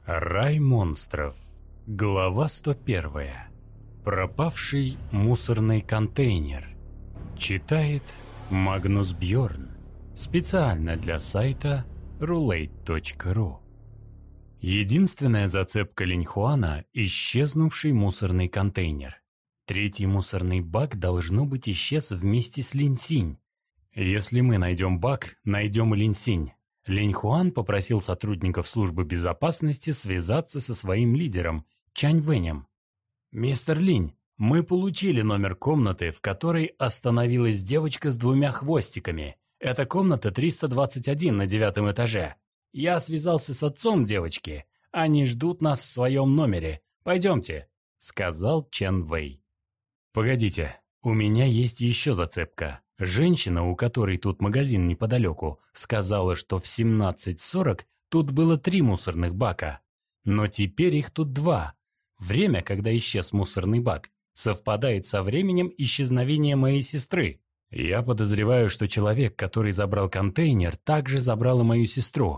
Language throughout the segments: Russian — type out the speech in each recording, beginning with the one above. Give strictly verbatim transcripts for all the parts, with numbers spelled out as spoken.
Рай монстров. Глава сто первая. Пропавший мусорный контейнер. Читает Магнус Бьорн. Специально для сайта рулейт точка ру. Единственная зацепка Линьхуана – исчезнувший мусорный контейнер. Третий мусорный бак, должно быть, исчез вместе с Линьсинь. Если мы найдем бак, найдем и Линьсинь. Линьхуан попросил сотрудников службы безопасности связаться со своим лидером, Чань Вэнем. «Мистер Линь, мы получили номер комнаты, в которой остановилась девочка с двумя хвостиками. Это комната триста двадцать один на девятом этаже. Я связался с отцом девочки. Они ждут нас в своем номере. Пойдемте», — сказал Чен Вэй. «Погодите, у меня есть еще зацепка. Женщина, у которой тут магазин неподалеку, сказала, что в семнадцать сорок тут было три мусорных бака. Но теперь их тут два. Время, когда исчез мусорный бак, совпадает со временем исчезновения моей сестры. Я подозреваю, что человек, который забрал контейнер, также забрал и мою сестру».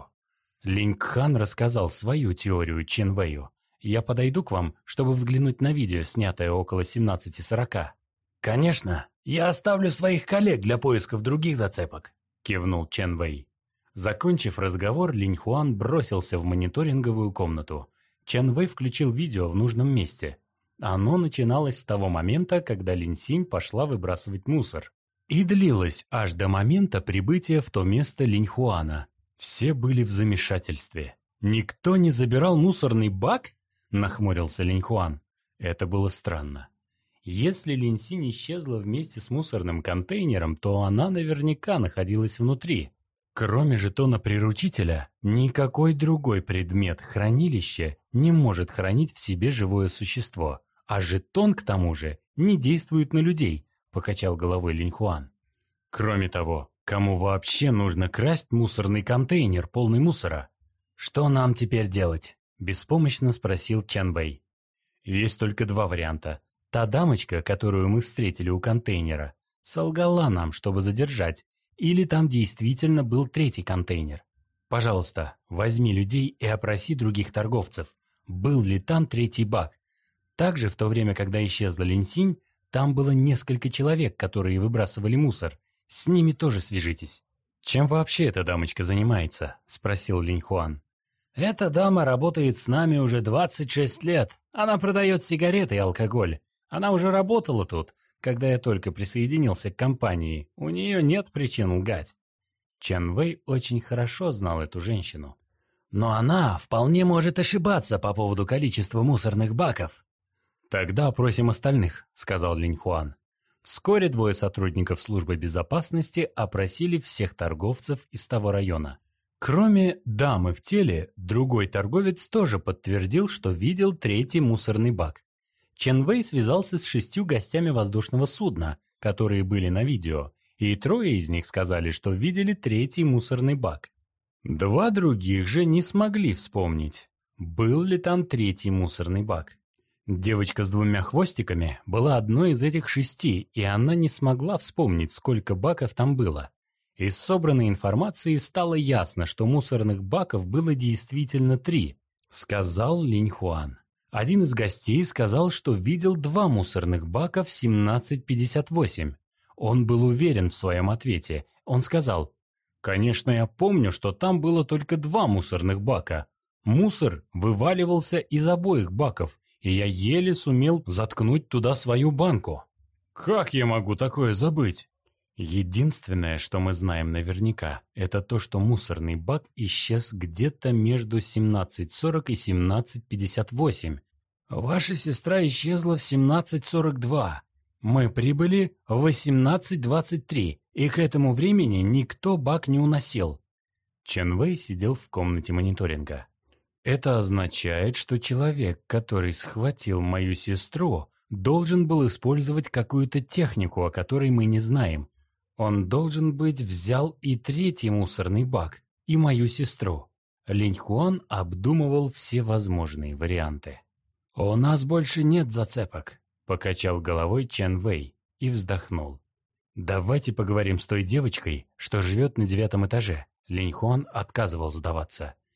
Линьхан рассказал свою теорию Чен Вэю. «Я подойду к вам, чтобы взглянуть на видео, снятое около семнадцати сорока». «Конечно, я оставлю своих коллег для поисков других зацепок», – кивнул Чен Вэй. Закончив разговор, Линьхуан бросился в мониторинговую комнату. Чен Вэй включил видео в нужном месте. Оно начиналось с того момента, когда Линьсинь пошла выбрасывать мусор. И длилось аж до момента прибытия в то место Линьхуана. Все были в замешательстве. «Никто не забирал мусорный бак?» – нахмурился Линьхуан. Это было странно. Если Линьсинь исчезла вместе с мусорным контейнером, то она наверняка находилась внутри. Кроме жетона приручителя, никакой другой предмет хранилища не может хранить в себе живое существо, а жетон, к тому же, не действует на людей, покачал головой Линьхуан. Кроме того, кому вообще нужно красть мусорный контейнер, полный мусора? «Что нам теперь делать?» – беспомощно спросил Чен Вэй. Есть только два варианта. Та дамочка, которую мы встретили у контейнера, солгала нам, чтобы задержать, или там действительно был третий контейнер. Пожалуйста, возьми людей и опроси других торговцев, был ли там третий бак. Также в то время, когда исчезла Линьсинь, там было несколько человек, которые выбрасывали мусор. С ними тоже свяжитесь. «Чем вообще эта дамочка занимается?» – спросил Линьхуан. «Эта дама работает с нами уже двадцать шесть лет. Она продает сигареты и алкоголь. Она уже работала тут, когда я только присоединился к компании. У нее нет причин лгать». Чен Вэй очень хорошо знал эту женщину. «Но она вполне может ошибаться по поводу количества мусорных баков». «Тогда опросим остальных», — сказал Линьхуан. Вскоре двое сотрудников службы безопасности опросили всех торговцев из того района. Кроме дамы в теле, другой торговец тоже подтвердил, что видел третий мусорный бак. Чен Вэй связался с шестью гостями воздушного судна, которые были на видео, и трое из них сказали, что видели третий мусорный бак. Два других же не смогли вспомнить, был ли там третий мусорный бак. Девочка с двумя хвостиками была одной из этих шести, и она не смогла вспомнить, сколько баков там было. Из собранной информации стало ясно, что мусорных баков было действительно три, сказал Линьхуан. Один из гостей сказал, что видел два мусорных бака в семнадцать пятьдесят восемь. Он был уверен в своем ответе. Он сказал: «Конечно, я помню, что там было только два мусорных бака. Мусор вываливался из обоих баков, и я еле сумел заткнуть туда свою банку». «Как я могу такое забыть?» Единственное, что мы знаем наверняка, это то, что мусорный бак исчез где-то между семнадцать сорок и семнадцать пятьдесят восемь. Ваша сестра исчезла в семнадцать сорок два. Мы прибыли в восемнадцать двадцать три, и к этому времени никто бак не уносил. Чен Вэй сидел в комнате мониторинга. Это означает, что человек, который схватил мою сестру, должен был использовать какую-то технику, о которой мы не знаем. Он, должен быть, взял и третий мусорный бак, и мою сестру. Линьхуан обдумывал все возможные варианты. «У нас больше нет зацепок», — покачал головой Чен Вэй и вздохнул. «Давайте поговорим с той девочкой, что живет на девятом этаже». Линьхуан отказывал сдаваться.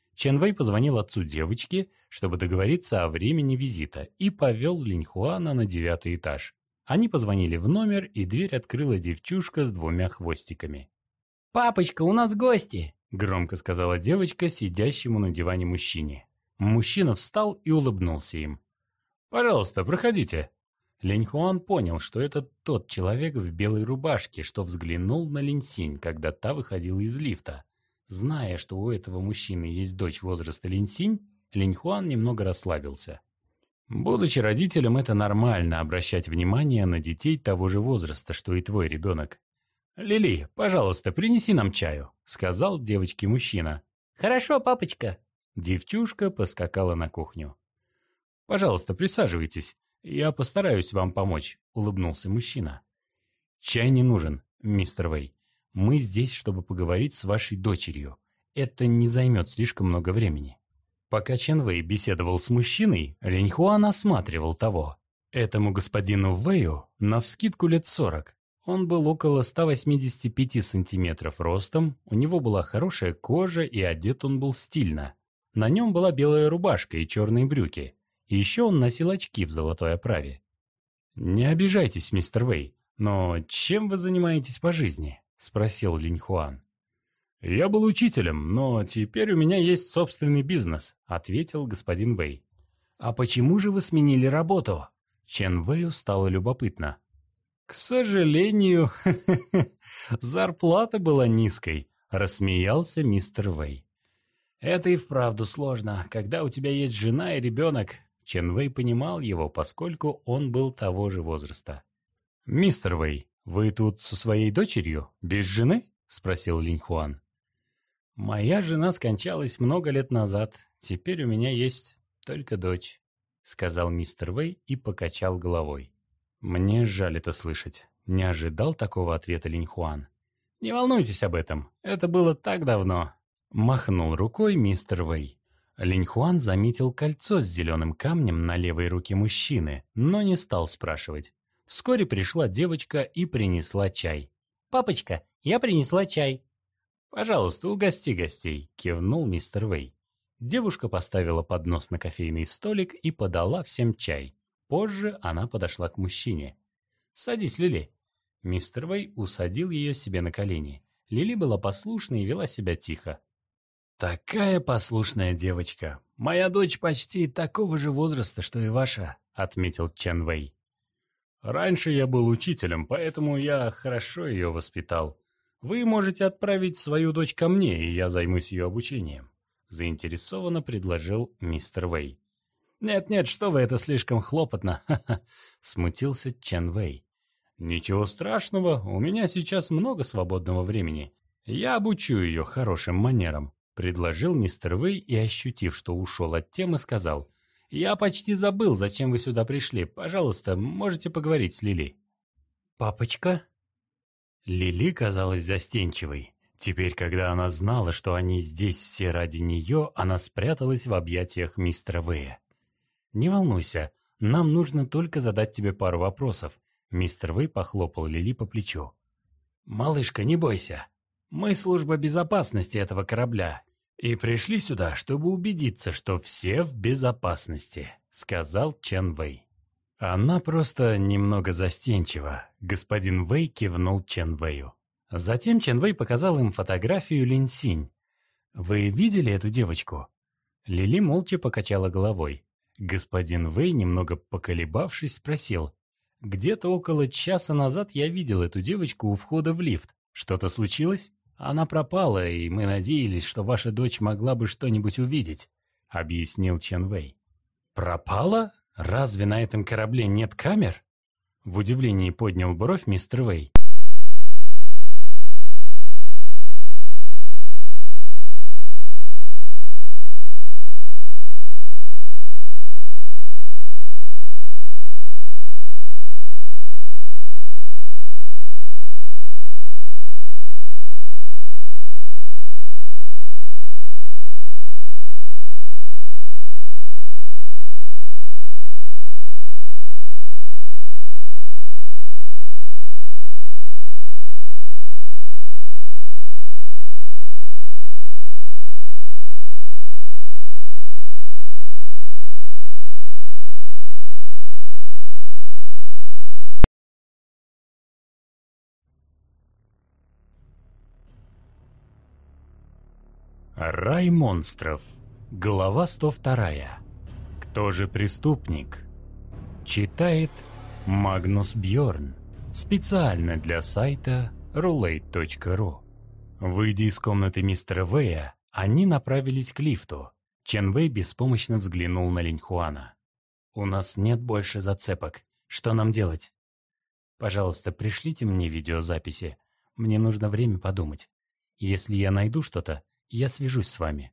Чен Вэй позвонил отцу девочки, чтобы договориться о времени визита, и повел Линьхуана на девятый этаж. Они позвонили в номер, и дверь открыла девчушка с двумя хвостиками. «Папочка, у нас гости!» — громко сказала девочка сидящему на диване мужчине. Мужчина встал и улыбнулся им. «Пожалуйста, проходите». Линьхуан понял, что это тот человек в белой рубашке, что взглянул на Линьсинь, когда та выходила из лифта. Зная, что у этого мужчины есть дочь возраста Линьсинь, Линьхуан немного расслабился. Будучи родителем, это нормально обращать внимание на детей того же возраста, что и твой ребенок. «Лили, пожалуйста, принеси нам чаю», — сказал девочке мужчина. «Хорошо, папочка». Девчушка поскакала на кухню. «Пожалуйста, присаживайтесь. Я постараюсь вам помочь», — улыбнулся мужчина. «Чай не нужен, мистер Вэй. Мы здесь, чтобы поговорить с вашей дочерью. Это не займет слишком много времени». Пока Чен Вэй беседовал с мужчиной, Линьхуан осматривал того. Этому господину Вэю навскидку лет сорок. Он был около ста восьмидесяти пяти сантиметров ростом, у него была хорошая кожа и одет он был стильно. На нем была белая рубашка и черные брюки. Еще он носил очки в золотой оправе. «Не обижайтесь, мистер Вэй, но чем вы занимаетесь по жизни?» — спросил Линьхуан. «Я был учителем, но теперь у меня есть собственный бизнес», — ответил господин Вэй. «А почему же вы сменили работу?» Чен Вэю стало любопытно. «К сожалению, зарплата была низкой», — рассмеялся мистер Вэй. «Это и вправду сложно, когда у тебя есть жена и ребенок». Чен Вэй понимал его, поскольку он был того же возраста. «Мистер Вэй, вы тут со своей дочерью, без жены?» — спросил Линьхуан. «Моя жена скончалась много лет назад, теперь у меня есть только дочь», — сказал мистер Вэй и покачал головой. «Мне жаль это слышать. Не ожидал такого ответа Линьхуан». «Не волнуйтесь об этом, это было так давно», — махнул рукой мистер Вэй. Линьхуан заметил кольцо с зеленым камнем на левой руке мужчины, но не стал спрашивать. Вскоре пришла девочка и принесла чай. «Папочка, я принесла чай». «Пожалуйста, угости гостей», — кивнул мистер Вэй. Девушка поставила поднос на кофейный столик и подала всем чай. Позже она подошла к мужчине. «Садись, Лили». Мистер Вэй усадил ее себе на колени. Лили была послушна и вела себя тихо. «Такая послушная девочка. Моя дочь почти такого же возраста, что и ваша», — отметил Чен Вэй. «Раньше я был учителем, поэтому я хорошо ее воспитал. Вы можете отправить свою дочь ко мне, и я займусь ее обучением», — заинтересованно предложил мистер Вэй. «Нет-нет, что вы, это слишком хлопотно», — смутился Чен Вэй. «Ничего страшного, у меня сейчас много свободного времени. Я обучу ее хорошим манерам», — предложил мистер Вэй и, ощутив, что ушел от темы, сказал: «Я почти забыл, зачем вы сюда пришли. Пожалуйста, можете поговорить с Лили». «Папочка?» Лили казалась застенчивой. Теперь, когда она знала, что они здесь все ради нее, она спряталась в объятиях мистера Вэя. «Не волнуйся, нам нужно только задать тебе пару вопросов». Мистер Вэй похлопал Лили по плечу. «Малышка, не бойся. Мы служба безопасности этого корабля и пришли сюда, чтобы убедиться, что все в безопасности», — сказал Чен Вэй. «Она просто немного застенчива», — господин Вэй кивнул Чен Вэю. Затем Чен Вэй показал им фотографию Линьсинь. «Вы видели эту девочку?» Лили молча покачала головой. Господин Вэй, немного поколебавшись, спросил: «Где-то около часа назад я видел эту девочку у входа в лифт. Что-то случилось? Она пропала, и мы надеялись, что ваша дочь могла бы что-нибудь увидеть», — объяснил Чен Вэй. «Пропала? Разве на этом корабле нет камер?» В удивлении поднял бровь мистер Вэй. Рай монстров. Глава сто вторая. Кто же преступник? Читает Магнус Бьорн. Специально для сайта рулейт точка ру. Выйдя из комнаты мистера Вэя, они направились к лифту. Чен Вэй беспомощно взглянул на Линьхуана. «У нас нет больше зацепок. Что нам делать?» «Пожалуйста, пришлите мне видеозаписи. Мне нужно время подумать. Если я найду что-то, я свяжусь с вами».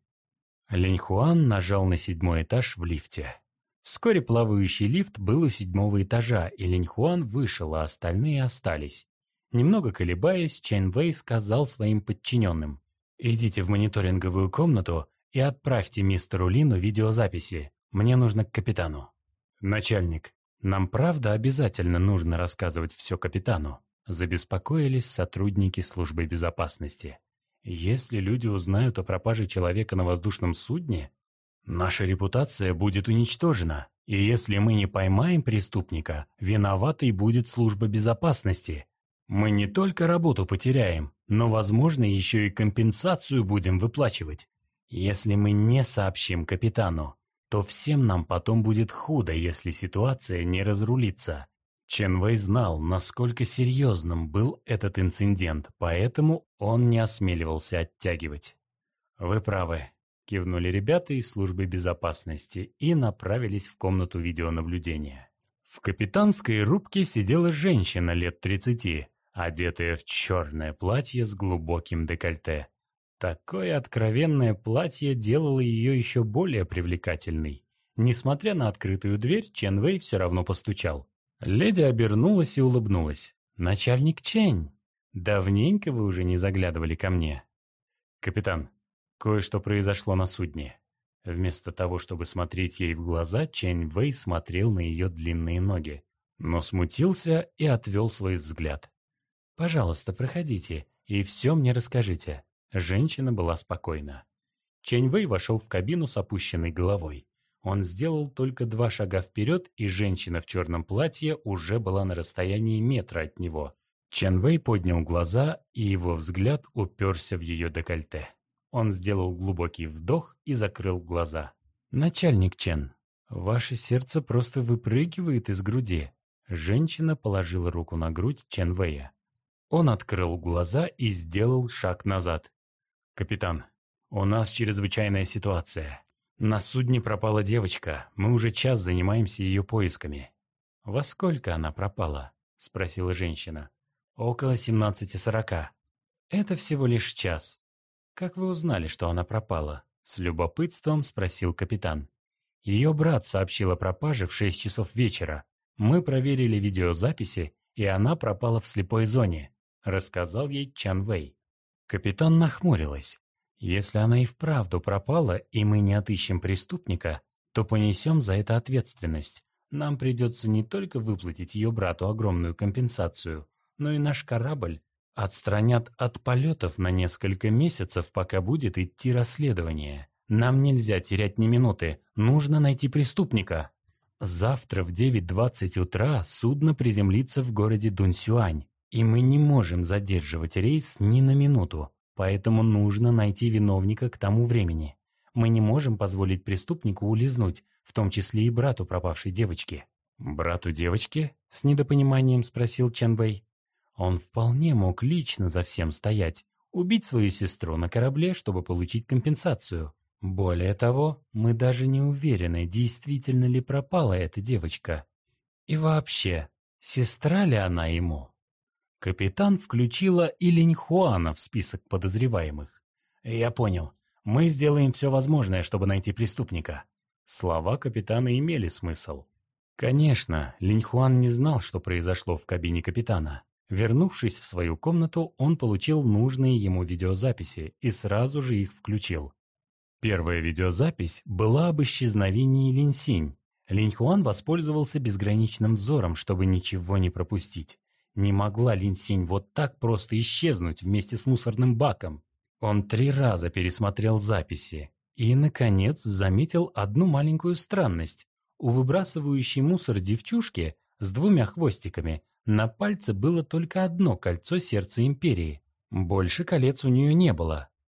Линьхуан нажал на седьмой этаж в лифте. Вскоре плавающий лифт был у седьмого этажа, и Линьхуан вышел, а остальные остались. Немного колебаясь, Чен Вэй сказал своим подчиненным: «Идите в мониторинговую комнату и отправьте мистеру Лину видеозаписи. Мне нужно к капитану». «Начальник, нам правда обязательно нужно рассказывать все капитану?» Забеспокоились сотрудники службы безопасности. «Если люди узнают о пропаже человека на воздушном судне, наша репутация будет уничтожена, и если мы не поймаем преступника, виноватой будет служба безопасности. Мы не только работу потеряем, но, возможно, еще и компенсацию будем выплачивать. Если мы не сообщим капитану, то всем нам потом будет худо, если ситуация не разрулится». Чен Вэй знал, насколько серьезным был этот инцидент, поэтому он не осмеливался оттягивать. «Вы правы», — кивнули ребята из службы безопасности и направились в комнату видеонаблюдения. В капитанской рубке сидела женщина лет тридцати, одетая в черное платье с глубоким декольте. Такое откровенное платье делало ее еще более привлекательной. Несмотря на открытую дверь, Чен Вэй все равно постучал. Леди обернулась и улыбнулась. «Начальник Чэнь, давненько вы уже не заглядывали ко мне». «Капитан, кое-что произошло на судне». Вместо того, чтобы смотреть ей в глаза, Чен Вэй смотрел на ее длинные ноги, но смутился и отвел свой взгляд. «Пожалуйста, проходите и все мне расскажите». Женщина была спокойна. Чен Вэй вошел в кабину с опущенной головой. Он сделал только два шага вперед, и женщина в черном платье уже была на расстоянии метра от него. Чен Вэй поднял глаза, и его взгляд уперся в ее декольте. Он сделал глубокий вдох и закрыл глаза. «Начальник Чен, ваше сердце просто выпрыгивает из груди». Женщина положила руку на грудь Чен Вэя. Он открыл глаза и сделал шаг назад. «Капитан, у нас чрезвычайная ситуация. На судне пропала девочка, мы уже час занимаемся ее поисками». «Во сколько она пропала?» – спросила женщина. «Около семнадцати сорока. Это всего лишь час. Как вы узнали, что она пропала?» – с любопытством спросил капитан. «Ее брат сообщил о пропаже в шесть часов вечера. Мы проверили видеозаписи, и она пропала в слепой зоне», – рассказал ей Чен Вэй. Капитан нахмурилась. «Если она и вправду пропала, и мы не отыщем преступника, то понесем за это ответственность. Нам придется не только выплатить ее брату огромную компенсацию, но и наш корабль отстранят от полетов на несколько месяцев, пока будет идти расследование. Нам нельзя терять ни минуты, нужно найти преступника. Завтра в девять двадцать утра судно приземлится в городе Дунсюань, и мы не можем задерживать рейс ни на минуту. Поэтому нужно найти виновника к тому времени. Мы не можем позволить преступнику улизнуть, в том числе и брату пропавшей девочки». «Брату девочки?» – с недопониманием спросил Чен Вэй. Он вполне мог лично за всем стоять, убить свою сестру на корабле, чтобы получить компенсацию. Более того, мы даже не уверены, действительно ли пропала эта девочка. И вообще, сестра ли она ему? Капитан включила и Линьхуана в список подозреваемых. «Я понял. Мы сделаем все возможное, чтобы найти преступника». Слова капитана имели смысл. Конечно, Линьхуан не знал, что произошло в кабине капитана. Вернувшись в свою комнату, он получил нужные ему видеозаписи и сразу же их включил. Первая видеозапись была об исчезновении Линьсинь. Линьхуан воспользовался безграничным взором, чтобы ничего не пропустить. Не могла Линьсинь вот так просто исчезнуть вместе с мусорным баком. Он три раза пересмотрел записи и, наконец, заметил одну маленькую странность. У выбрасывающей мусор девчушки с двумя хвостиками на пальце было только одно кольцо сердца империи. Больше колец у нее не было.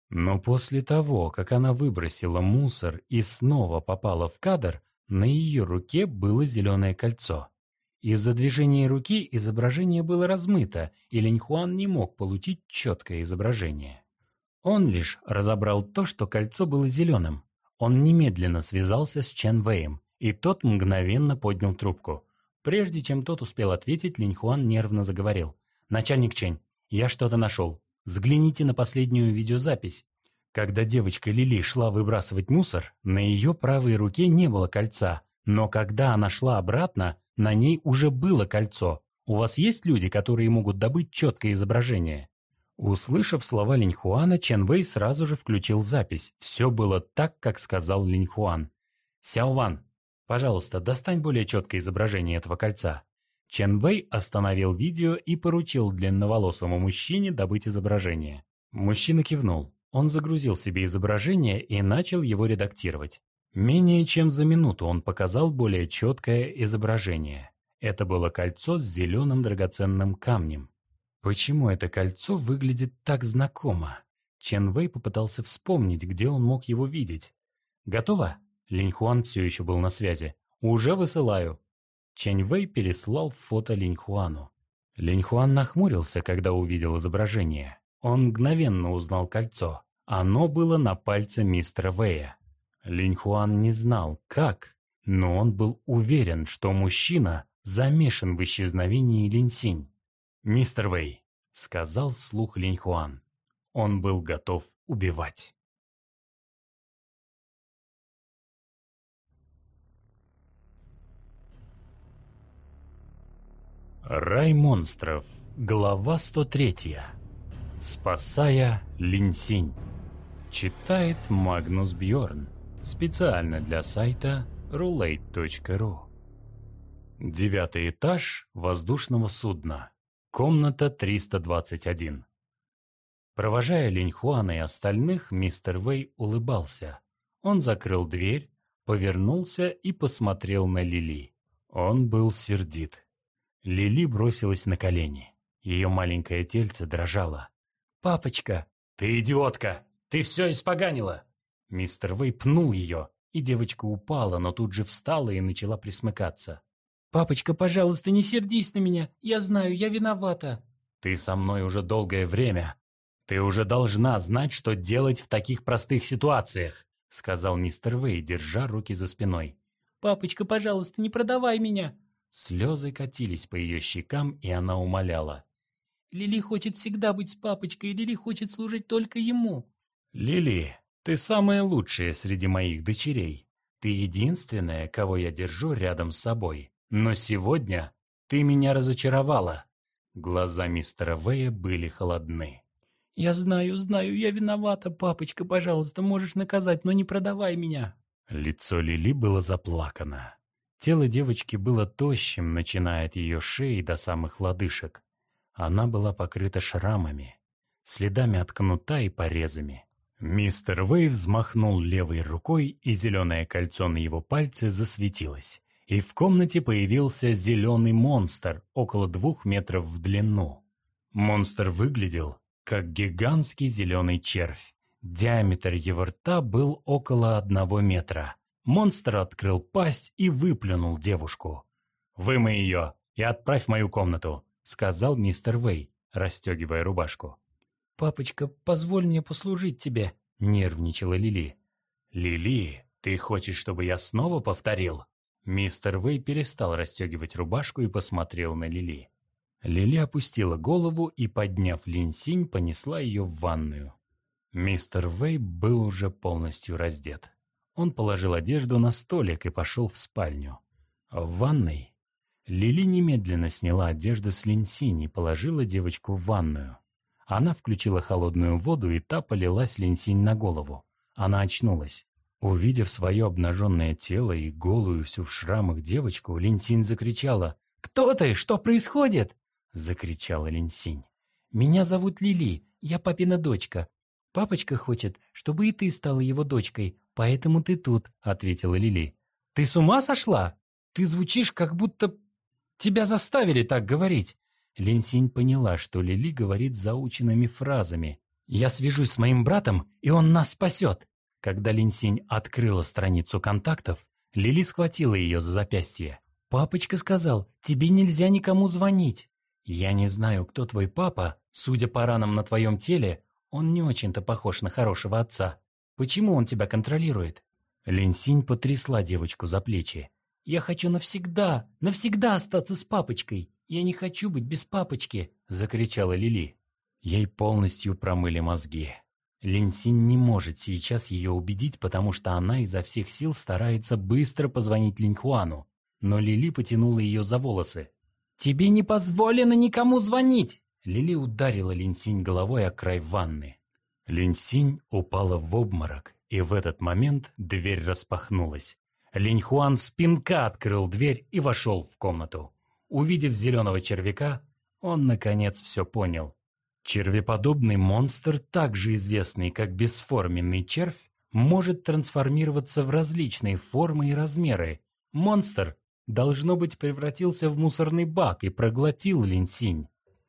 Но после того, как она выбросила мусор и снова попала в кадр, на ее руке было зеленое кольцо. Из-за движения руки изображение было размыто, и Линьхуан не мог получить четкое изображение. Он лишь разобрал то, что кольцо было зеленым. Он немедленно связался с Чен Вэем, и тот мгновенно поднял трубку. Прежде чем тот успел ответить, Линьхуан нервно заговорил. «Начальник Чэнь, я что-то нашел. Взгляните на последнюю видеозапись. Когда девочка Лили шла выбрасывать мусор, на ее правой руке не было кольца, но когда она шла обратно, на ней уже было кольцо. У вас есть люди, которые могут добыть четкое изображение?» Услышав слова Линьхуана, Чен Вэй сразу же включил запись. Все было так, как сказал Линьхуан. «Сяо Ван, пожалуйста, достань более четкое изображение этого кольца». Чен Вэй остановил видео и поручил длинноволосому мужчине добыть изображение. Мужчина кивнул. Он загрузил себе изображение и начал его редактировать. Менее чем за минуту он показал более четкое изображение. Это было кольцо с зеленым драгоценным камнем. Почему это кольцо выглядит так знакомо? Чен Вэй попытался вспомнить, где он мог его видеть. «Готово?» Линьхуан все еще был на связи. «Уже высылаю». Чен Вэй переслал фото Линьхуану. Линьхуан нахмурился, когда увидел изображение. Он мгновенно узнал кольцо. Оно было на пальце мистера Вэя. Линьхуан не знал, как, но он был уверен, что мужчина замешан в исчезновении Линьсинь. «Мистер Вэй», — сказал вслух Линьхуан. Он был готов убивать. Рай монстров. Глава сто три. Спасая Линьсинь. Читает Магнус Бьорн. Специально для сайта рулейт точка ру. Девятый этаж воздушного судна. Комната триста двадцать один. Провожая Линьхуана и остальных, мистер Вэй улыбался. Он закрыл дверь, повернулся и посмотрел на Лили. Он был сердит. Лили бросилась на колени. Ее маленькое тельце дрожало. «Папочка!» «Ты идиотка! Ты все испоганила!» Мистер Вэй пнул ее, и девочка упала, но тут же встала и начала присмыкаться. «Папочка, пожалуйста, не сердись на меня. Я знаю, я виновата». «Ты со мной уже долгое время. Ты уже должна знать, что делать в таких простых ситуациях», сказал мистер Вэй, держа руки за спиной. «Папочка, пожалуйста, не продавай меня». Слезы катились по ее щекам, и она умоляла. «Лили хочет всегда быть с папочкой, и Лили хочет служить только ему». «Лили, ты самая лучшая среди моих дочерей. Ты единственная, кого я держу рядом с собой. Но сегодня ты меня разочаровала». Глаза мистера Вэя были холодны. «Я знаю, знаю, я виновата, папочка, пожалуйста, можешь наказать, но не продавай меня». Лицо Лили было заплакано. Тело девочки было тощим, начиная от ее шеи до самых лодыжек. Она была покрыта шрамами, следами от кнута и порезами. Мистер Вэй взмахнул левой рукой, и зеленое кольцо на его пальце засветилось. И в комнате появился зеленый монстр, около двух метров в длину. Монстр выглядел как гигантский зеленый червь. Диаметр его рта был около одного метра. Монстр открыл пасть и выплюнул девушку. «Вымой ее и отправь в мою комнату», — сказал мистер Вэй, расстегивая рубашку. «Папочка, позволь мне послужить тебе», — нервничала Лили. «Лили, ты хочешь, чтобы я снова повторил?» Мистер Вэй перестал расстегивать рубашку и посмотрел на Лили. Лили опустила голову и, подняв Линьсинь, понесла ее в ванную. Мистер Вэй был уже полностью раздет. Он положил одежду на столик и пошел в спальню. В ванной Лили немедленно сняла одежду с Линьсинь и положила девочку в ванную. Она включила холодную воду, и та полилась Линьсинь на голову. Она очнулась. Увидев свое обнаженное тело и голую всю в шрамах девочку, Линьсинь закричала. «Кто ты? Что происходит?» — закричала Линьсинь. «Меня зовут Лили, я папина дочка. Папочка хочет, чтобы и ты стала его дочкой, поэтому ты тут», — ответила Лили. «Ты с ума сошла? Ты звучишь, как будто тебя заставили так говорить». Линьсинь поняла, что Лили говорит заученными фразами. Я свяжусь с моим братом, и он нас спасет. Когда Линсинь открыла страницу контактов, Лили схватила ее за запястье. «Папочка сказал, тебе нельзя никому звонить. Я не знаю, кто твой папа. Судя по ранам на твоем теле, он не очень-то похож на хорошего отца. Почему он тебя контролирует?» Линсинь потрясла девочку за плечи. «Я хочу навсегда, навсегда остаться с папочкой. Я не хочу быть без папочки!» – закричала Лили. Ей полностью промыли мозги. Линсинь не может сейчас ее убедить, потому что она изо всех сил старается быстро позвонить Линьхуану. Но Лили потянула ее за волосы. «Тебе не позволено никому звонить!» Лили ударила Линсинь головой о край ванны. Линсинь упала в обморок, и в этот момент дверь распахнулась. Линьхуан с пинка открыл дверь и вошел в комнату. Увидев зеленого червяка, он наконец все понял. Червеподобный монстр, также известный как бесформенный червь, может трансформироваться в различные формы и размеры. Монстр, должно быть, превратился в мусорный бак и проглотил Линсинь.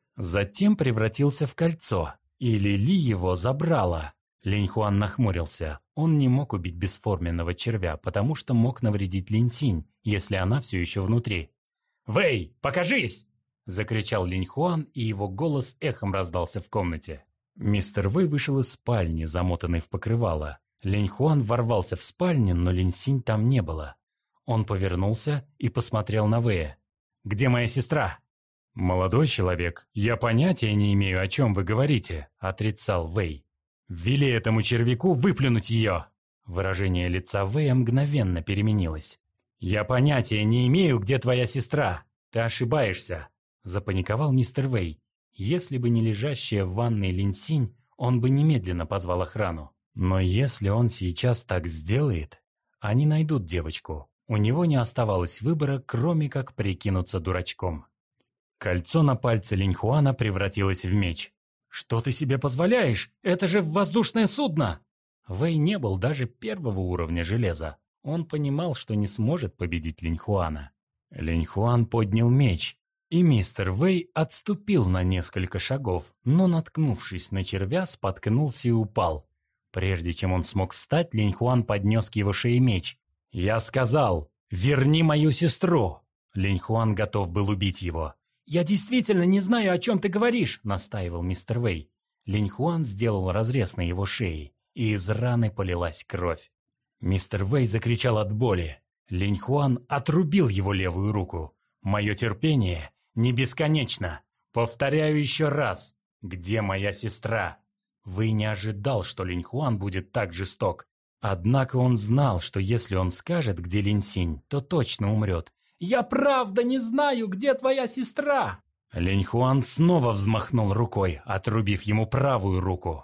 Затем превратился в кольцо, и Лили его забрала. Линьхуан нахмурился. Он не мог убить бесформенного червя, потому что мог навредить Линсинь, если она все еще внутри. «Вэй, покажись!» – закричал Линьхуан, и его голос эхом раздался в комнате. Мистер Вэй вышел из спальни, замотанный в покрывало. Линьхуан ворвался в спальню, но Линсинь там не было. Он повернулся и посмотрел на Вэя. «Где моя сестра?» «Молодой человек, я понятия не имею, о чем вы говорите», – отрицал Вэй. «Вели этому червяку выплюнуть ее!» Выражение лица Вэя мгновенно переменилось. «Я понятия не имею, где твоя сестра. Ты ошибаешься», – запаниковал мистер Вэй. Если бы не лежащая в ванной Линсинь, он бы немедленно позвал охрану. Но если он сейчас так сделает, они найдут девочку. У него не оставалось выбора, кроме как прикинуться дурачком. Кольцо на пальце Линьхуана превратилось в меч. «Что ты себе позволяешь? Это же воздушное судно!» Вэй не был даже первого уровня железа. Он понимал, что не сможет победить Линьхуана. Линьхуан поднял меч, и мистер Вэй отступил на несколько шагов, но, наткнувшись на червя, споткнулся и упал. Прежде чем он смог встать, Линьхуан поднес к его шее меч. «Я сказал, верни мою сестру!» Линьхуан готов был убить его. «Я действительно не знаю, о чем ты говоришь», — настаивал мистер Вэй. Линьхуан сделал разрез на его шее, и из раны полилась кровь. Мистер Вэй закричал от боли. Линьхуан отрубил его левую руку. «Мое терпение не бесконечно. Повторяю еще раз. Где моя сестра?» Вэй не ожидал, что Линьхуан будет так жесток. Однако он знал, что если он скажет, где Линсинь, то точно умрет. «Я правда не знаю, где твоя сестра!» Линьхуан снова взмахнул рукой, отрубив ему правую руку.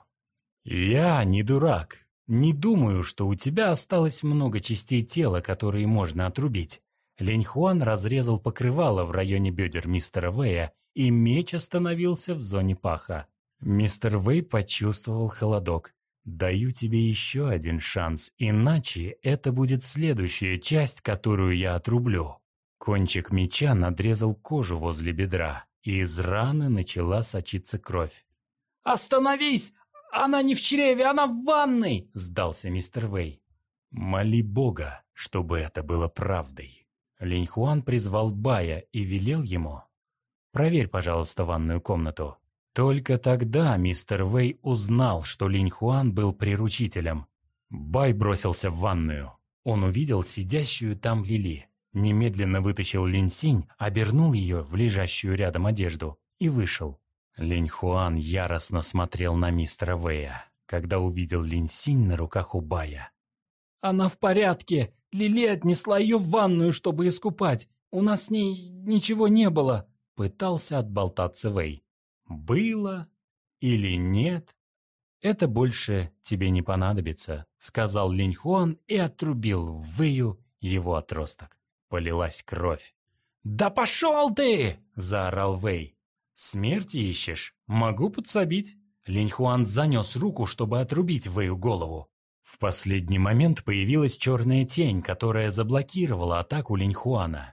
«Я не дурак. Не думаю, что у тебя осталось много частей тела, которые можно отрубить». Линьхуан разрезал покрывало в районе бедер мистера Вэя, и меч остановился в зоне паха. Мистер Вэй почувствовал холодок. «Даю тебе еще один шанс, иначе это будет следующая часть, которую я отрублю». Кончик меча надрезал кожу возле бедра, и из раны начала сочиться кровь. «Остановись! Она не в чреве, она в ванной!» – сдался мистер Вэй. «Моли Бога, чтобы это было правдой». Линьхуан призвал Бая и велел ему: «Проверь, пожалуйста, ванную комнату». Только тогда мистер Вэй узнал, что Линьхуан был приручителем. Бай бросился в ванную. Он увидел сидящую там Лили. Немедленно вытащил Линсинь, обернул ее в лежащую рядом одежду и вышел. Линьхуан яростно смотрел на мистера Вэя, когда увидел Линсинь на руках у Бая. «Она в порядке! Лили отнесла ее в ванную, чтобы искупать. У нас с ней ничего не было!» Пытался отболтаться Вэй. «Было или нет? Это больше тебе не понадобится», — сказал Линьхуан и отрубил Вэю его отросток. Полилась кровь. «Да пошел ты!» – заорал Вэй. «Смерти ищешь? Могу подсобить». Линьхуан занес руку, чтобы отрубить Вэю голову. В последний момент появилась черная тень, которая заблокировала атаку Линьхуана.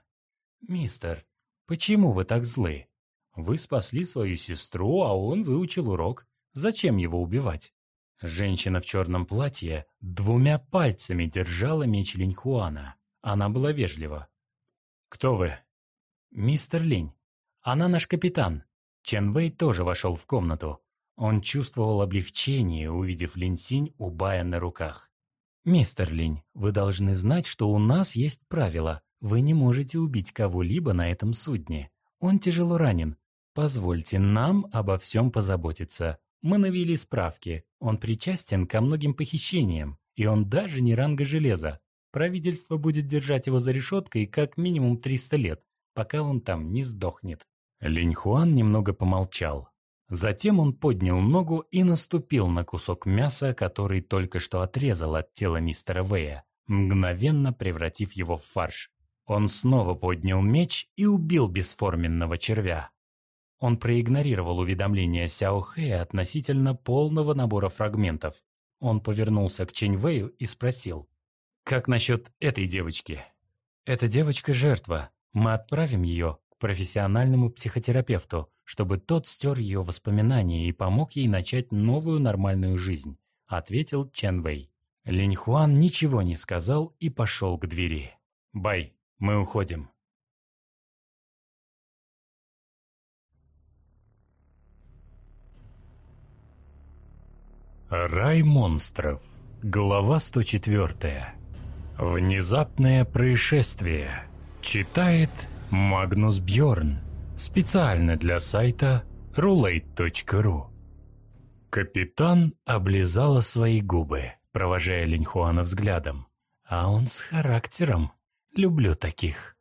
«Мистер, почему вы так злы? Вы спасли свою сестру, а он выучил урок. Зачем его убивать? Женщина в черном платье двумя пальцами держала меч Линьхуана. Она была вежлива. «Кто вы?» «Мистер Линь. Она наш капитан». Чен Вэй тоже вошел в комнату. Он чувствовал облегчение, увидев Линь Синь у Бая на руках. «Мистер Линь, вы должны знать, что у нас есть правило. Вы не можете убить кого-либо на этом судне. Он тяжело ранен. Позвольте нам обо всем позаботиться. Мы навели справки. Он причастен ко многим похищениям, и он даже не ранга железа. Правительство будет держать его за решеткой как минимум триста лет, пока он там не сдохнет». Линьхуан немного помолчал. Затем он поднял ногу и наступил на кусок мяса, который только что отрезал от тела мистера Вэя, мгновенно превратив его в фарш. Он снова поднял меч и убил бесформенного червя. Он проигнорировал уведомление Сяо Хэя относительно полного набора фрагментов. Он повернулся к Чэнь Вэю и спросил: «Как насчет этой девочки?» «Эта девочка – жертва. Мы отправим ее к профессиональному психотерапевту, чтобы тот стер ее воспоминания и помог ей начать новую нормальную жизнь», – ответил Чэн Вэй. Линьхуан ничего не сказал и пошел к двери. «Бай, мы уходим». Рай монстров. Глава сто четыре. Внезапное происшествие. Читает Магнус Бьорн. Специально для сайта рулейт точка ру. Капитан облизала свои губы, провожая Линьхуана взглядом. А он с характером. Люблю таких.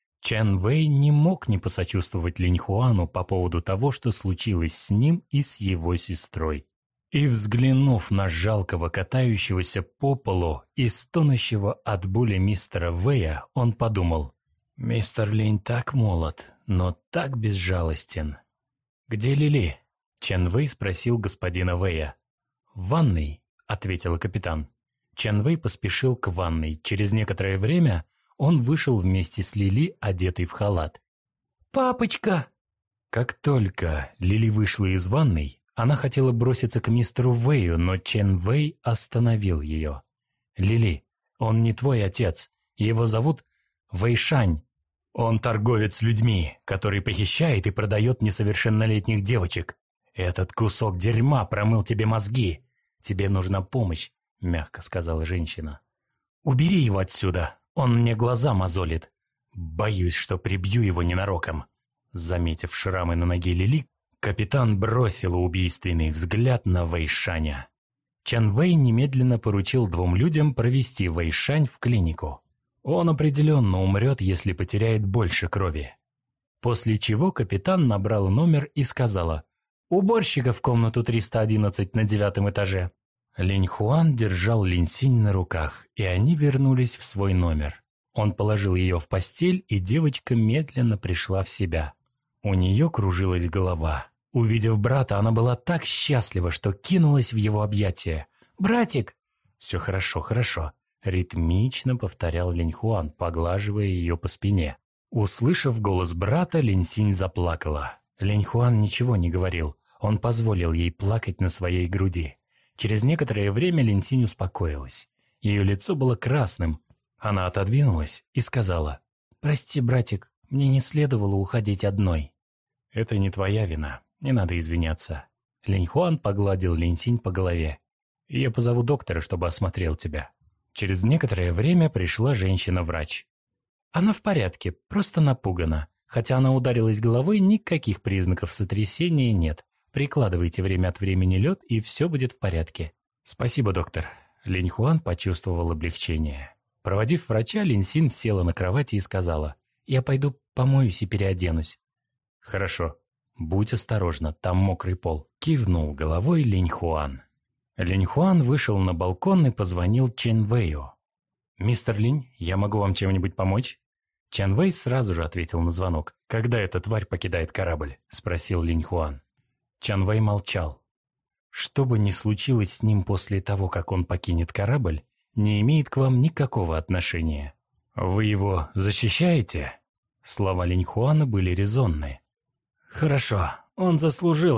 Чэн Вэй не мог не посочувствовать Линьхуану по поводу того, что случилось с ним и с его сестрой. И, взглянув на жалкого катающегося по полу и стонущего от боли мистера Вэя, он подумал: «Мистер Линь так молод, но так безжалостен». «Где Лили?» Чэн Вэй спросил господина Вэя. «В ванной», — ответил капитан. Чэн Вэй поспешил к ванной. Через некоторое время он вышел вместе с Лили, одетый в халат. «Папочка!» Как только Лили вышла из ванной, она хотела броситься к мистеру Вэю, но Чэн Вэй остановил ее. «Лили, он не твой отец. Его зовут Вэйшань. Он торговец людьми, который похищает и продает несовершеннолетних девочек. Этот кусок дерьма промыл тебе мозги. Тебе нужна помощь», — мягко сказала женщина. «Убери его отсюда. Он мне глаза мозолит. Боюсь, что прибью его ненароком». Заметив шрамы на ноге Лили, капитан бросил убийственный взгляд на Вэйшаня. Чэн Вэй немедленно поручил двум людям провести Вэйшань в клинику. Он определенно умрет, если потеряет больше крови. После чего капитан набрал номер и сказала: «Уборщика в комнату триста одиннадцать на девятом этаже». Линьхуан держал Линь Синь на руках, и они вернулись в свой номер. Он положил ее в постель, и девочка медленно пришла в себя. У нее кружилась голова. Увидев брата, она была так счастлива, что кинулась в его объятия. «Братик!» «Все хорошо, хорошо», — ритмично повторял Линьхуан, поглаживая ее по спине. Услышав голос брата, Линь Синь заплакала. Линьхуан ничего не говорил. Он позволил ей плакать на своей груди. Через некоторое время Линь Синь успокоилась. Ее лицо было красным. Она отодвинулась и сказала: «Прости, братик, мне не следовало уходить одной». «Это не твоя вина, не надо извиняться». Линьхуан погладил Линь Синь по голове. «Я позову доктора, чтобы осмотрел тебя». Через некоторое время пришла женщина-врач. «Она в порядке, просто напугана. Хотя она ударилась головой, никаких признаков сотрясения нет. Прикладывайте время от времени лед, и все будет в порядке». «Спасибо, доктор». Линьхуан почувствовал облегчение. Проводив врача, Линь Синь села на кровати и сказала: «Я пойду помоюсь и переоденусь». «Хорошо. Будь осторожна, там мокрый пол», — кивнул головой Линьхуан. Линьхуан вышел на балкон и позвонил Чэн Вэю. «Мистер Линь, я могу вам чем-нибудь помочь?» Чэн Вэй сразу же ответил на звонок. «Когда эта тварь покидает корабль?» — спросил Линьхуан. Чэн Вэй молчал. «Что бы ни случилось с ним после того, как он покинет корабль, не имеет к вам никакого отношения. Вы его защищаете?» Слова Линьхуана были резонны. «Хорошо, он заслужил это.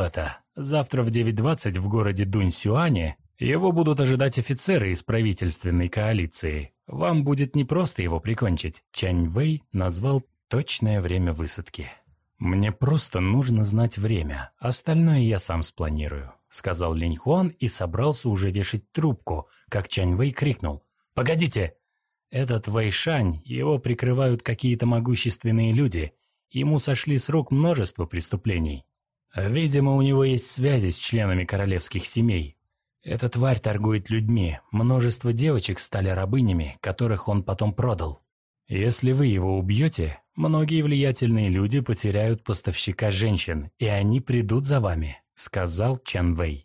Завтра в девять двадцать в городе Дуньсюане его будут ожидать офицеры из правительственной коалиции. Вам будет непросто его прикончить. Чань Вэй назвал точное время высадки. «Мне просто нужно знать время, остальное я сам спланирую», — сказал Линь Хуан и собрался уже вешать трубку, как Чань Вэй крикнул: «Погодите! Этот Вэйшань, его прикрывают какие-то могущественные люди, ему сошли с рук множество преступлений. Видимо, у него есть связи с членами королевских семей. Эта тварь торгует людьми, множество девочек стали рабынями, которых он потом продал. Если вы его убьете, многие влиятельные люди потеряют поставщика женщин, и они придут за вами», — сказал Чан Вэй.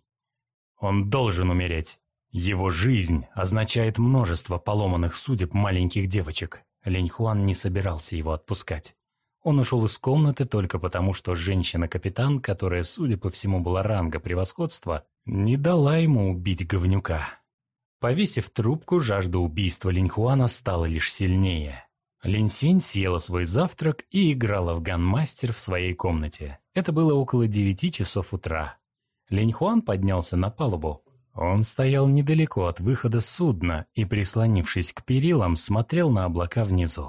«Он должен умереть. Его жизнь означает множество поломанных судеб маленьких девочек». Линь Хуан не собирался его отпускать. Он ушел из комнаты только потому, что женщина-капитан, которая, судя по всему, была ранга превосходства, не дала ему убить говнюка. Повесив трубку, жажда убийства Линь Хуана стала лишь сильнее. Линь Синь съела свой завтрак и играла в ганмастер в своей комнате. Это было около девяти часов утра. Линь Хуан поднялся на палубу. Он стоял недалеко от выхода судна и, прислонившись к перилам, смотрел на облака внизу.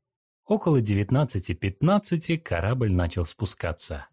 Около девятнадцати пятнадцати корабль начал спускаться.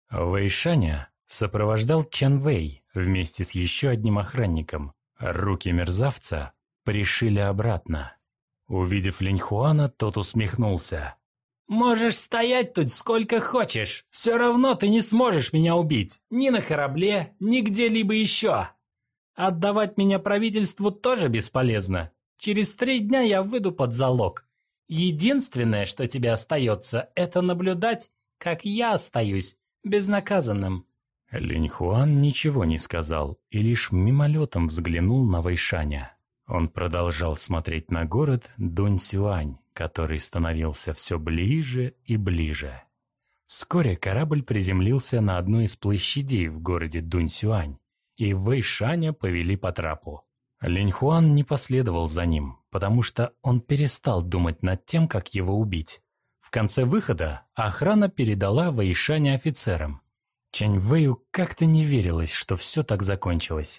Вэйшаня сопровождал Чан Вэй вместе с еще одним охранником. Руки мерзавца пришили обратно. Увидев Линь Хуана, тот усмехнулся. «Можешь стоять тут сколько хочешь, все равно ты не сможешь меня убить. Ни на корабле, ни где-либо еще. Отдавать меня правительству тоже бесполезно. Через три дня я выйду под залог. Единственное, что тебе остается, это наблюдать, как я остаюсь безнаказанным». Линь Хуан ничего не сказал и лишь мимолетом взглянул на Вэйшаня. Он продолжал смотреть на город Дуньсюань, который становился все ближе и ближе. Вскоре корабль приземлился на одной из площадей в городе Дуньсюань, и Вэйшаня повели по трапу. Линь Хуан не последовал за ним, потому что он перестал думать над тем, как его убить. В конце выхода охрана передала Вэйшаня офицерам. Чань Вэю как-то не верилось, что все так закончилось.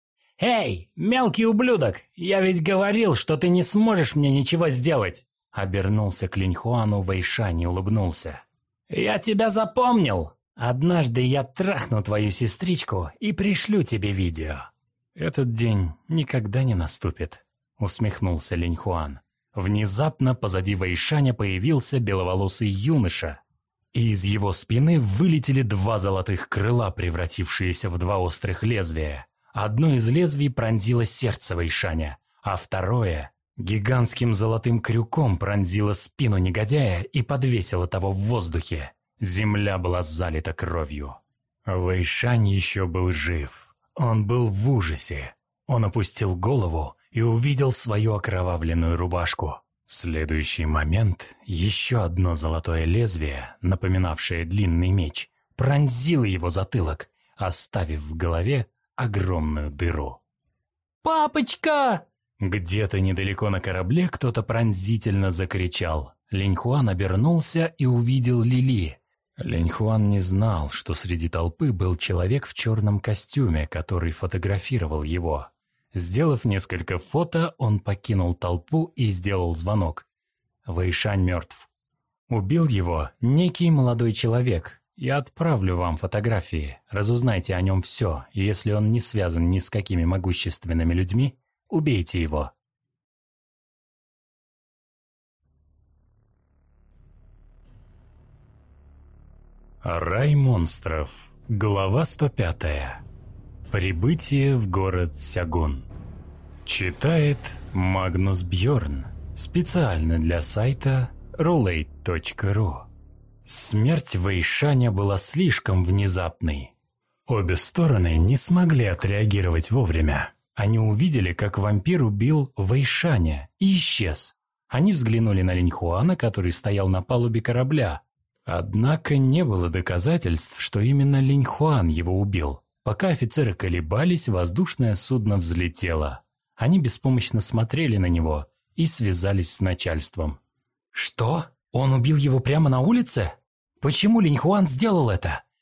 «Эй, мелкий ублюдок, я ведь говорил, что ты не сможешь мне ничего сделать!» Обернулся к Линь Хуану Вэйшань и улыбнулся. «Я тебя запомнил! Однажды я трахну твою сестричку и пришлю тебе видео». «Этот день никогда не наступит», — усмехнулся Линь Хуан. Внезапно позади Вэйшаня появился беловолосый юноша, и из его спины вылетели два золотых крыла, превратившиеся в два острых лезвия. Одно из лезвий пронзило сердце Вэйшаня, а второе гигантским золотым крюком пронзило спину негодяя и подвесило того в воздухе. Земля была залита кровью. Вэйшань еще был жив. Он был в ужасе. Он опустил голову и увидел свою окровавленную рубашку. В следующий момент еще одно золотое лезвие, напоминавшее длинный меч, пронзило его затылок, оставив в голове огромную дыру. «Папочка!» Где-то недалеко на корабле кто-то пронзительно закричал. Линь Хуан обернулся и увидел Лили. Линь Хуан не знал, что среди толпы был человек в черном костюме, который фотографировал его. Сделав несколько фото, он покинул толпу и сделал звонок. Вэйшань мертв. Убил его некий молодой человек. Я отправлю вам фотографии. Разузнайте о нем все. И если он не связан ни с какими могущественными людьми, убейте его. Рай монстров. Глава сто пятая. Прибытие в город Сягун. Читает Магнус Бьорн. Специально для сайта рулейт точка ру. Смерть Вэйшаня была слишком внезапной. Обе стороны не смогли отреагировать вовремя. Они увидели, как вампир убил Вэйшаня и исчез. Они взглянули на Линь Хуана, который стоял на палубе корабля. Однако не было доказательств, что именно Линь Хуан его убил. Пока офицеры колебались, воздушное судно взлетело. Они беспомощно смотрели на него и связались с начальством. «Что? Он убил его прямо на улице? Почему Линь Хуан сделал это?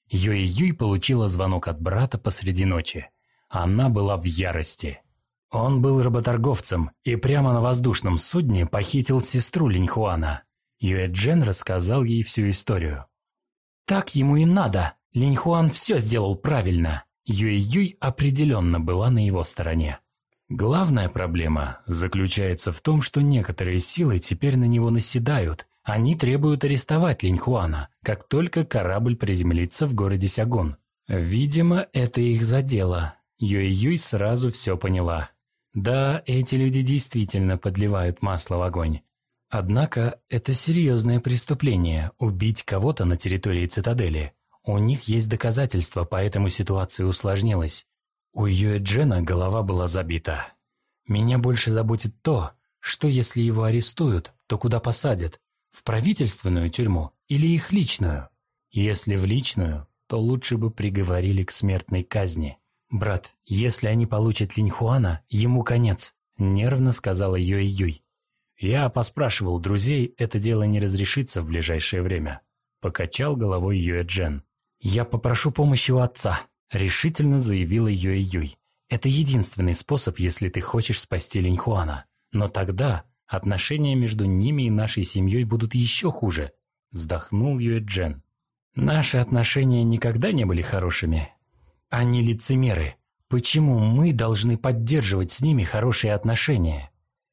Юэ-Юй получила звонок от брата посреди ночи. Она была в ярости. Он был работорговцем и прямо на воздушном судне похитил сестру Линьхуана. Юэ-Джен рассказал ей всю историю. «Так ему и надо. Линьхуан все сделал правильно». Юэ-Юй определенно была на его стороне. Главная проблема заключается в том, что некоторые силы теперь на него наседают. Они требуют арестовать Линьхуана, как только корабль приземлится в городе Сягун. Видимо, это их задело. Юэ-Юй сразу все поняла. Да, эти люди действительно подливают масло в огонь. Однако это серьезное преступление – убить кого-то на территории цитадели. У них есть доказательства, поэтому ситуация усложнилась. У Юэ-Джена голова была забита. Меня больше заботит то, что если его арестуют, то куда посадят? В правительственную тюрьму или их личную? Если в личную, то лучше бы приговорили к смертной казни. «Брат, если они получат Линьхуана, ему конец», – нервно сказала Юэ-Юй. «Я поспрашивал друзей, это дело не разрешится в ближайшее время», – покачал головой Юэ-Джен. «Я попрошу помощи у отца», – решительно заявила Юэ-Юй. «Это единственный способ, если ты хочешь спасти Линьхуана. Но тогда отношения между ними и нашей семьей будут еще хуже», – вздохнул Юэ-Джен. «Наши отношения никогда не были хорошими. Они лицемеры. Почему мы должны поддерживать с ними хорошие отношения?»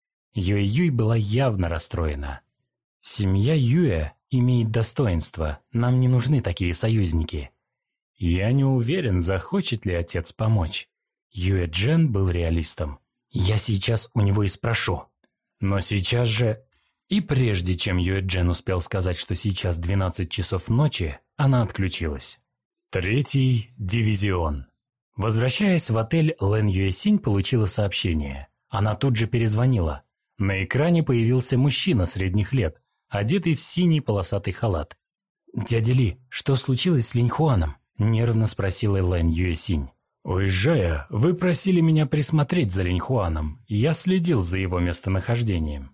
Юэ-Юй была явно расстроена. «Семья Юэ имеет достоинство. Нам не нужны такие союзники». «Я не уверен, захочет ли отец помочь». Юэ-Джен был реалистом. «Я сейчас у него и спрошу». Но сейчас же... И прежде чем Юэ-Джен успел сказать, что сейчас двенадцать часов ночи, она отключилась. Третий дивизион. Возвращаясь в отель, Лэн Юэсинь получила сообщение. Она тут же перезвонила. На экране появился мужчина средних лет, одетый в синий полосатый халат. «Дядя Ли, что случилось с Линьхуаном?» – нервно спросила Лэн Юэсинь. «Уезжая, вы просили меня присмотреть за Линьхуаном. Я следил за его местонахождением.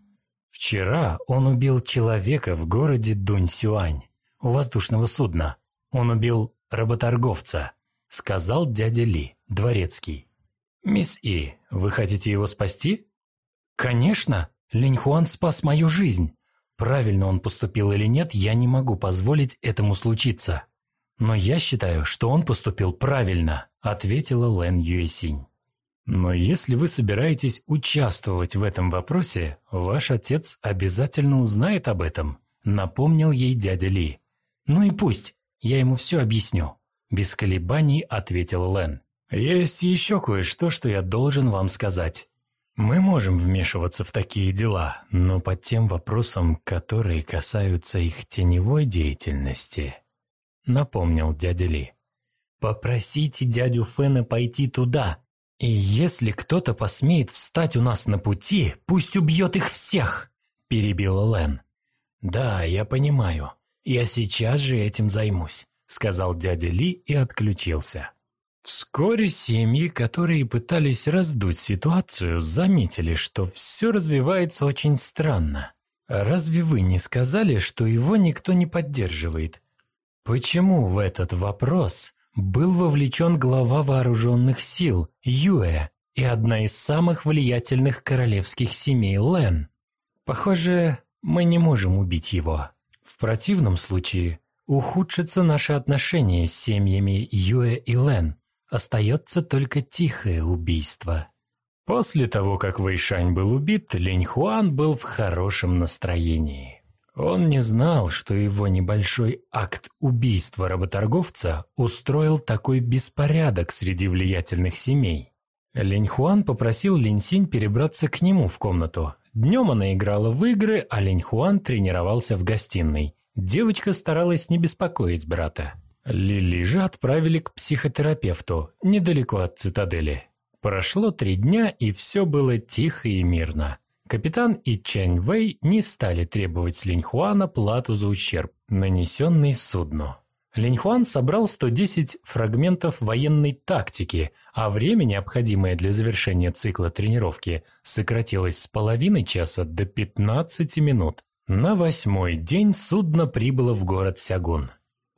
Вчера он убил человека в городе Дуньсюань, у воздушного судна. Он убил работорговца», – сказал дядя Ли, дворецкий. «Мисс И, вы хотите его спасти?» «Конечно! Линьхуан спас мою жизнь. Правильно он поступил или нет, я не могу позволить этому случиться. Но я считаю, что он поступил правильно», – ответила Лэн Юэсинь. «Но если вы собираетесь участвовать в этом вопросе, ваш отец обязательно узнает об этом», – напомнил ей дядя Ли. «Ну и пусть, я ему все объясню», – без колебаний ответила Лэн. «Есть еще кое-что, что я должен вам сказать. Мы можем вмешиваться в такие дела, но по тем вопросам, которые касаются их теневой деятельности», – напомнил дядя Ли. «Попросите дядю Фэна пойти туда, и если кто-то посмеет встать у нас на пути, пусть убьет их всех», – перебила Лэн. «Да, я понимаю. Я сейчас же этим займусь», – сказал дядя Ли и отключился. Вскоре семьи, которые пытались раздуть ситуацию, заметили, что все развивается очень странно. Разве вы не сказали, что его никто не поддерживает? Почему в этот вопрос был вовлечен глава вооруженных сил Юэ и одна из самых влиятельных королевских семей Лэн? Похоже, мы не можем убить его. В противном случае ухудшатся наши отношения с семьями Юэ и Лэн. Остается только тихое убийство. После того, как Вэйшань был убит, Линьхуан был в хорошем настроении. Он не знал, что его небольшой акт убийства работорговца устроил такой беспорядок среди влиятельных семей. Линьхуан попросил Линьсинь перебраться к нему в комнату. Днем она играла в игры, а Линьхуан тренировался в гостиной. Девочка старалась не беспокоить брата. Лили же отправили к психотерапевту, недалеко от цитадели. Прошло три дня, и все было тихо и мирно. Капитан и Чэнь Вэй не стали требовать с Линьхуана плату за ущерб, нанесенный судну. Линьхуан собрал сто десять фрагментов военной тактики, а время, необходимое для завершения цикла тренировки, сократилось с половины часа до пятнадцати минут. На восьмой день судно прибыло в город Сягун.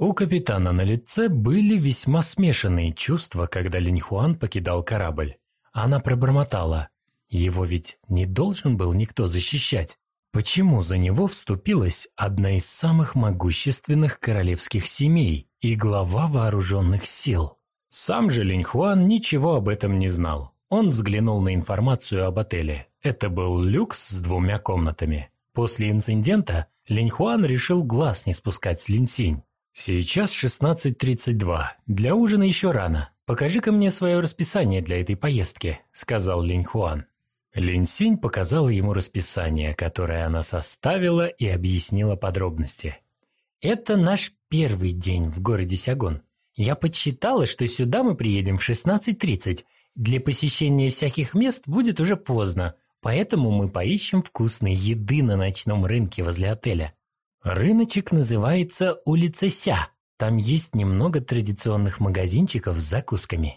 У капитана на лице были весьма смешанные чувства, когда Линьхуан покидал корабль. Она пробормотала. Его ведь не должен был никто защищать. Почему за него вступилась одна из самых могущественных королевских семей и глава вооруженных сил? Сам же Линьхуан ничего об этом не знал. Он взглянул на информацию об отеле. Это был люкс с двумя комнатами. После инцидента Линьхуан решил глаз не спускать с Линьсинь. «Сейчас шестнадцать тридцать два. Для ужина еще рано. Покажи-ка мне свое расписание для этой поездки», – сказал Линьхуан. Линьсинь показала ему расписание, которое она составила, и объяснила подробности. «Это наш первый день в городе Сягун. Я подсчитала, что сюда мы приедем в шестнадцать тридцать. Для посещения всяких мест будет уже поздно, поэтому мы поищем вкусной еды на ночном рынке возле отеля. Рыночек называется улица Ся. Там есть немного традиционных магазинчиков с закусками».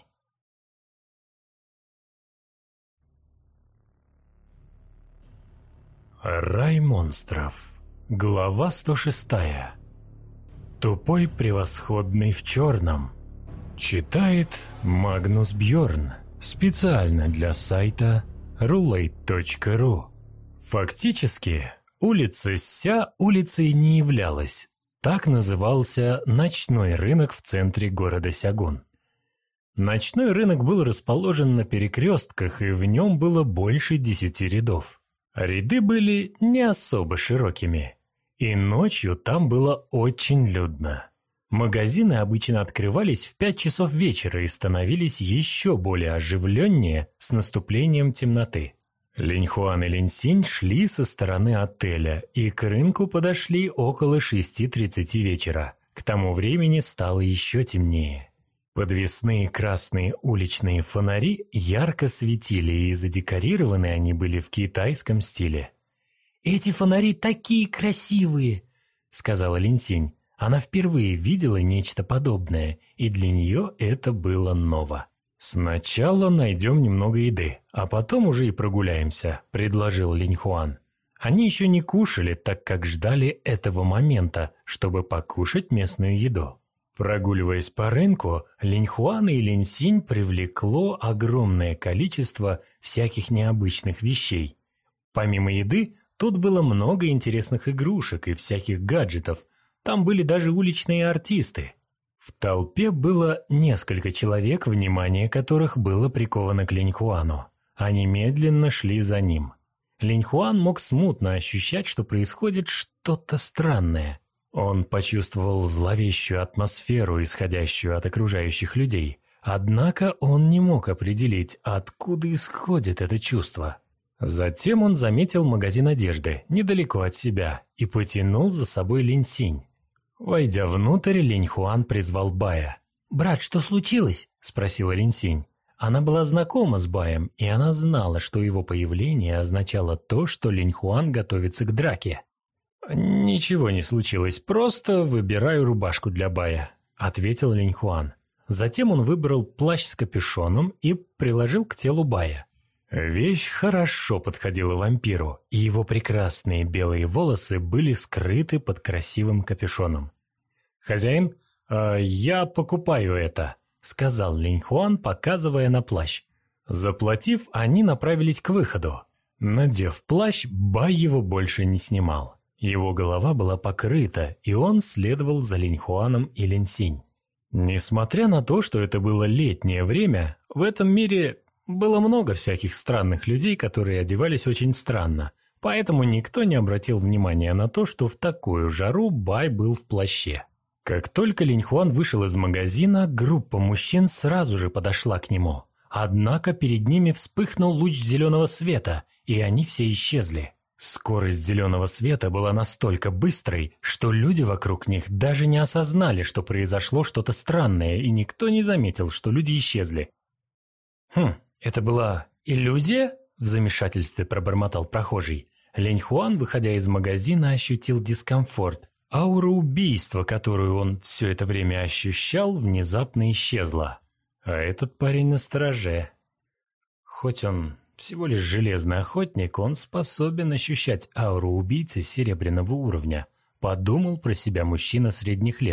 Рай монстров. Глава сто шестая. Тупой превосходный в черном. Читает Магнус Бьорн. Специально для сайта рулейт точка ру. Фактически, улица Ся улицей не являлась. Так назывался ночной рынок в центре города Сягун. Ночной рынок был расположен на перекрестках, и в нем было больше десяти рядов. Ряды были не особо широкими, и ночью там было очень людно. Магазины обычно открывались в пять часов вечера и становились еще более оживленнее с наступлением темноты. Линьхуан и Линьсинь шли со стороны отеля и к рынку подошли около шести тридцати вечера. К тому времени стало еще темнее. Подвесные красные уличные фонари ярко светили, и задекорированы они были в китайском стиле. «Эти фонари такие красивые!» — сказала Линьсинь. Она впервые видела нечто подобное, и для нее это было ново. «Сначала найдем немного еды, а потом уже и прогуляемся», — предложил Линьхуан. Они еще не кушали, так как ждали этого момента, чтобы покушать местную еду. Прогуливаясь по рынку, Линьхуана и Линьсинь привлекло огромное количество всяких необычных вещей. Помимо еды, тут было много интересных игрушек и всяких гаджетов. Там были даже уличные артисты. В толпе было несколько человек, внимание которых было приковано к Линьхуану. Они медленно шли за ним. Линьхуан мог смутно ощущать, что происходит что-то странное. Он почувствовал зловещую атмосферу, исходящую от окружающих людей. Однако он не мог определить, откуда исходит это чувство. Затем он заметил магазин одежды недалеко от себя и потянул за собой Линьсинь. Войдя внутрь, Линьхуан призвал Бая. «Брат, что случилось?» – спросила Линьсинь. Она была знакома с Баем, и она знала, что его появление означало то, что Линьхуан готовится к драке. «Ничего не случилось, просто выбираю рубашку для Бая», – ответил Линьхуан. Затем он выбрал плащ с капюшоном и приложил к телу Бая. Вещь хорошо подходила вампиру, и его прекрасные белые волосы были скрыты под красивым капюшоном. «Хозяин, э, я покупаю это», – сказал Линьхуан, показывая на плащ. Заплатив, они направились к выходу. Надев плащ, Бай его больше не снимал. Его голова была покрыта, и он следовал за Линьхуаном и Линьсинь. Несмотря на то, что это было летнее время, в этом мире было много всяких странных людей, которые одевались очень странно, поэтому никто не обратил внимания на то, что в такую жару Бай был в плаще. Как только Линьхуан вышел из магазина, группа мужчин сразу же подошла к нему. Однако перед ними вспыхнул луч зеленого света, и они все исчезли. Скорость зеленого света была настолько быстрой, что люди вокруг них даже не осознали, что произошло что-то странное, и никто не заметил, что люди исчезли. «Хм, это была иллюзия?» – в замешательстве пробормотал прохожий. Линьхуан, выходя из магазина, ощутил дискомфорт. Аура убийства, которую он все это время ощущал, внезапно исчезла. А этот парень настороже. Хоть он всего лишь железный охотник, он способен ощущать ауру убийцы серебряного уровня, подумал про себя мужчина средних лет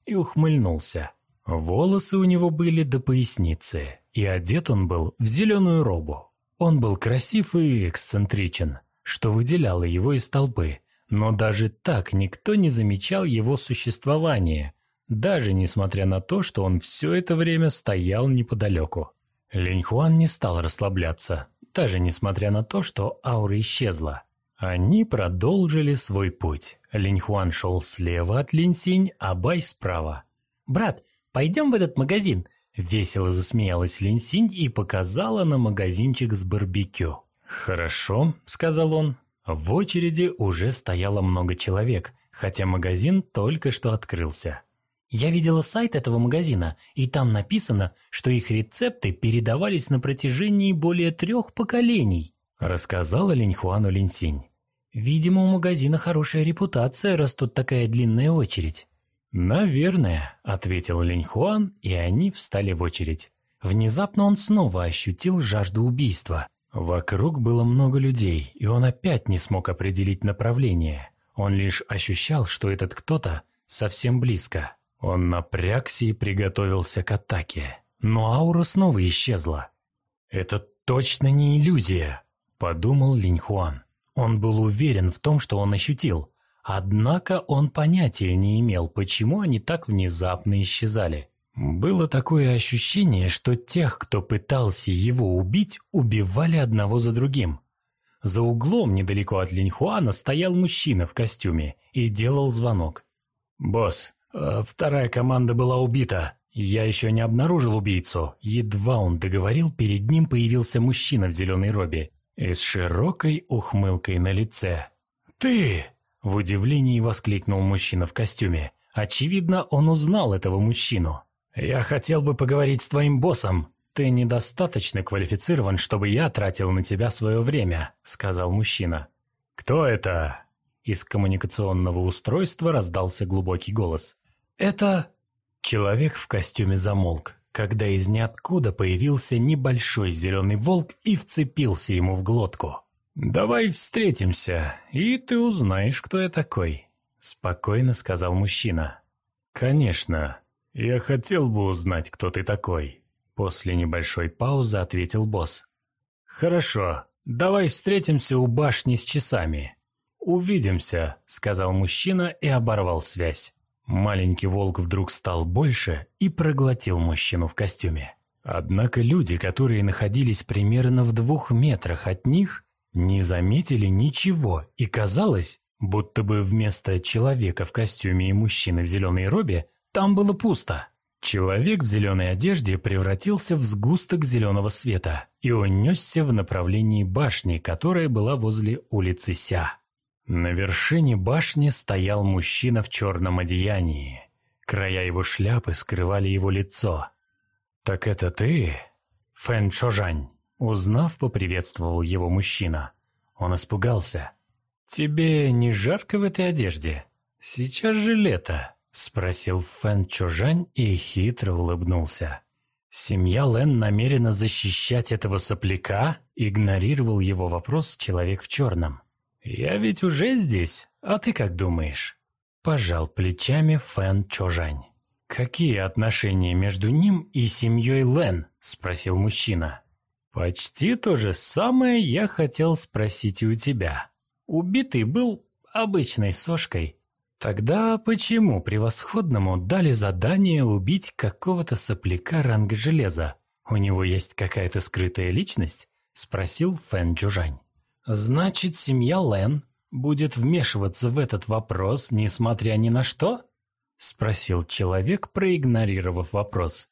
и ухмыльнулся. Волосы у него были до поясницы, и одет он был в зеленую робу. Он был красив и эксцентричен, что выделяло его из толпы, но даже так никто не замечал его существования, даже несмотря на то, что он все это время стоял неподалеку. Линьхуан не стал расслабляться, даже несмотря на то, что аура исчезла. Они продолжили свой путь. Линьхуан шел слева от Линьсинь, а Бай справа. «Брат, пойдем в этот магазин?» Весело засмеялась Линьсинь и показала на магазинчик с барбекю. «Хорошо», — сказал он. В очереди уже стояло много человек, хотя магазин только что открылся. «Я видела сайт этого магазина, и там написано, что их рецепты передавались на протяжении более трех поколений», — рассказала Линьхуану Линьсинь. «Видимо, у магазина хорошая репутация, раз тут такая длинная очередь». «Наверное», — ответил Линьхуан, и они встали в очередь. Внезапно он снова ощутил жажду убийства. Вокруг было много людей, и он опять не смог определить направление. Он лишь ощущал, что этот кто-то совсем близко. Он напрягся и приготовился к атаке, но аура снова исчезла. «Это точно не иллюзия», — подумал Линьхуан. Он был уверен в том, что он ощутил. Однако он понятия не имел, почему они так внезапно исчезали. Было такое ощущение, что тех, кто пытался его убить, убивали одного за другим. За углом недалеко от Линьхуана стоял мужчина в костюме и делал звонок. «Босс, вторая команда была убита. Я еще не обнаружил убийцу». Едва он договорил, перед ним появился мужчина в зеленой робе и с широкой ухмылкой на лице. «Ты!» – в удивлении воскликнул мужчина в костюме. Очевидно, он узнал этого мужчину. «Я хотел бы поговорить с твоим боссом. Ты недостаточно квалифицирован, чтобы я тратил на тебя свое время», – сказал мужчина. «Кто это?» Из коммуникационного устройства раздался глубокий голос. «Это...» Человек в костюме замолк, когда из ниоткуда появился небольшой зеленый волк и вцепился ему в глотку. «Давай встретимся, и ты узнаешь, кто я такой», – спокойно сказал мужчина. «Конечно, я хотел бы узнать, кто ты такой», – после небольшой паузы ответил босс. «Хорошо, давай встретимся у башни с часами». «Увидимся», – сказал мужчина и оборвал связь. Маленький волк вдруг стал больше и проглотил мужчину в костюме. Однако люди, которые находились примерно в двух метрах от них, не заметили ничего, и казалось, будто бы вместо человека в костюме и мужчины в зеленой робе там было пусто. Человек в зеленой одежде превратился в сгусток зеленого света и унесся в направлении башни, которая была возле улицы Ся. На вершине башни стоял мужчина в черном одеянии. Края его шляпы скрывали его лицо. «Так это ты, Фэн Чжоужань?» Узнав, поприветствовал его мужчина. Он испугался. «Тебе не жарко в этой одежде? Сейчас же лето», – спросил Фэн Чжоужань и хитро улыбнулся. «Семья Лэн намерена защищать этого сопляка?» – игнорировал его вопрос человек в черном. «Я ведь уже здесь, а ты как думаешь?» Пожал плечами Фэн Чжоужань. «Какие отношения между ним и семьей Лэн?» – спросил мужчина. «Почти то же самое я хотел спросить и у тебя. Убитый был обычной сошкой. Тогда почему превосходному дали задание убить какого-то сопляка ранга железа? У него есть какая-то скрытая личность?» – спросил Фэн Чжоужань. «Значит, семья Лэн будет вмешиваться в этот вопрос, несмотря ни на что?» – спросил человек, проигнорировав вопрос.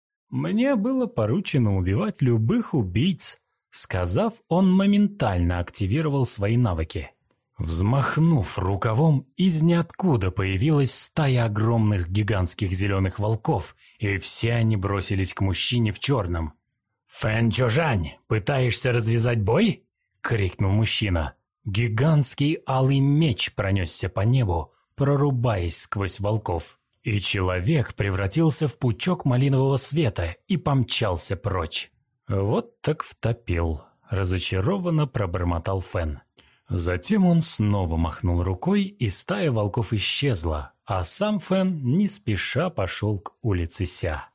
«Мне было поручено убивать любых убийц», – сказав, он моментально активировал свои навыки. Взмахнув рукавом, из ниоткуда появилась стая огромных гигантских зеленых волков, и все они бросились к мужчине в черном. «Фэн Чжоужань, пытаешься развязать бой?» – крикнул мужчина. Гигантский алый меч пронесся по небу, прорубаясь сквозь волков. И человек превратился в пучок малинового света и помчался прочь. «Вот так втопил», – разочарованно пробормотал Фэн. Затем он снова махнул рукой, и стая волков исчезла, А сам Фэн не спеша пошел к улице Ся.